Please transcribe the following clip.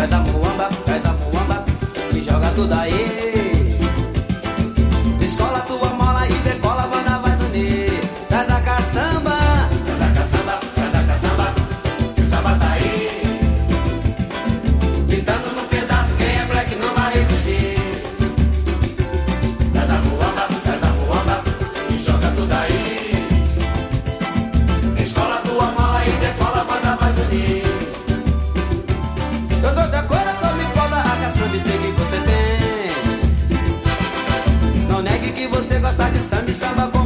traz a muamba e joga tudo aí. Escola tua mola e decola, a banda vai unir. Traz a caçamba, traz a caçamba, traz a caçamba, que o samba tá aí. Gritando no pedaço, quem é black não vai resistir. Traz a muamba e joga tudo aí. Escola tua mola e decola, a banda vai unir. Eu dou coração, me foda a caçamba, sei que você tem. Não negue que você gosta de samba e samba.